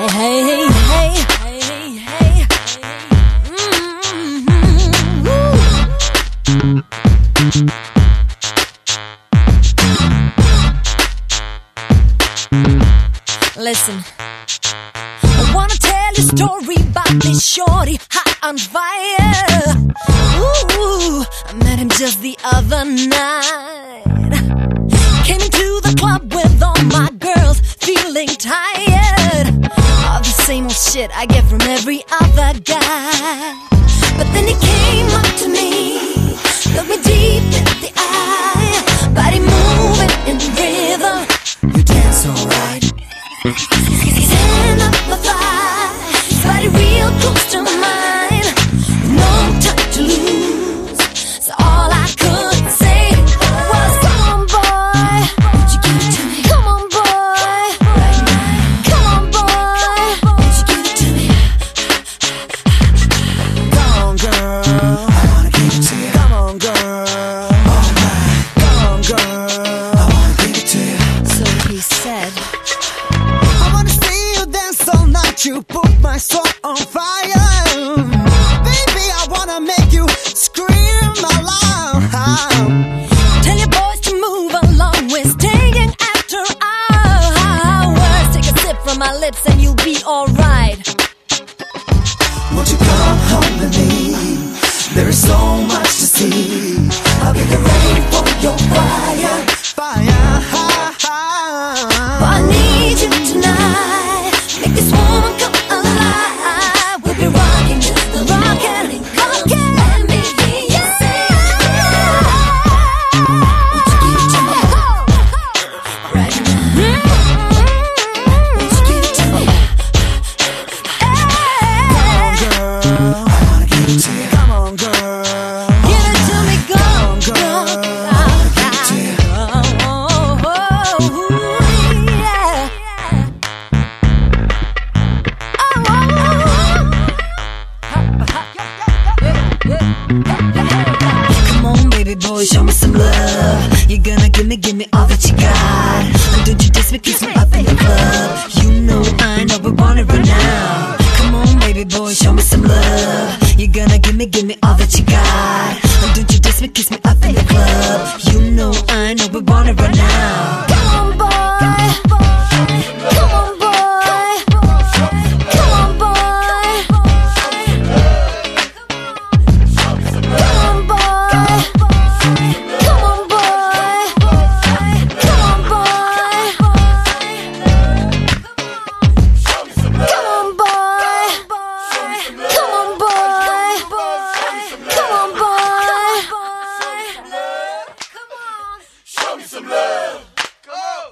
hey, hey, hey, hey, hey. Listen, I wanna tell you a story about this shorty hot on fire. Ooh, I met him just the other night. Came into the club with all my girls, feeling tired of the same old shit I get from every other guy. But then he came up to me, looked me deep in the eye, body moving in rhythm. You dance alright. His hand up my thigh, his body real close to mine, no time to lose. So all I could say was, come on boy, won't you give it to me? Come on boy, right now. Come on boy, won't you give it to me? Come on girl, I wanna give it to you. Come on girl, alright. Come on girl, I wanna give it to you. So he said, you put my soul on fire. Baby, I wanna make you scream aloud. Tell your boys to move along, we're staying after hours. Take a sip from my lips and you'll be alright. Won't you come home with me? There is so much to see. I'll be ready for your fire. Fire. I need you tonight. Make this woman come alive. We'll be rocking, rocking, rocking. Let me hear you say, won't you give it to me? Right now. Won't you give it to me? Come on, girl, I wanna give it to you. Come on, girl, give it to me, girl. I wanna give it to you. Come on, baby boy, show me some love. You're gonna give me all that you got. And don't you diss me, kiss me up in the club. You know we want it right now. Come on, baby boy, show me some love. You're gonna give me all that you got. And don't you diss me, kiss me up in the club. You know we want it right now. Come on, boy. Come on, boy. Come on, boy. Come on, boy. Come on, boy. Come on, boy. Come on, boy. Come on, boy. Come on, boy. Show me some love.